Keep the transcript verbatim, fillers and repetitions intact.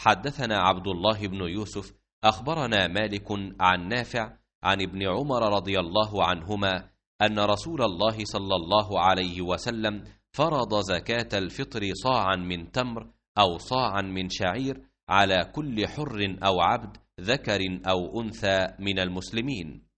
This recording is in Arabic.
حدثنا عبد الله بن يوسف أخبرنا مالك عن نافع عن ابن عمر رضي الله عنهما أن رسول الله صلى الله عليه وسلم فرض زكاة الفطر صاعا من تمر أو صاعا من شعير على كل حر أو عبد ذكر أو أنثى من المسلمين.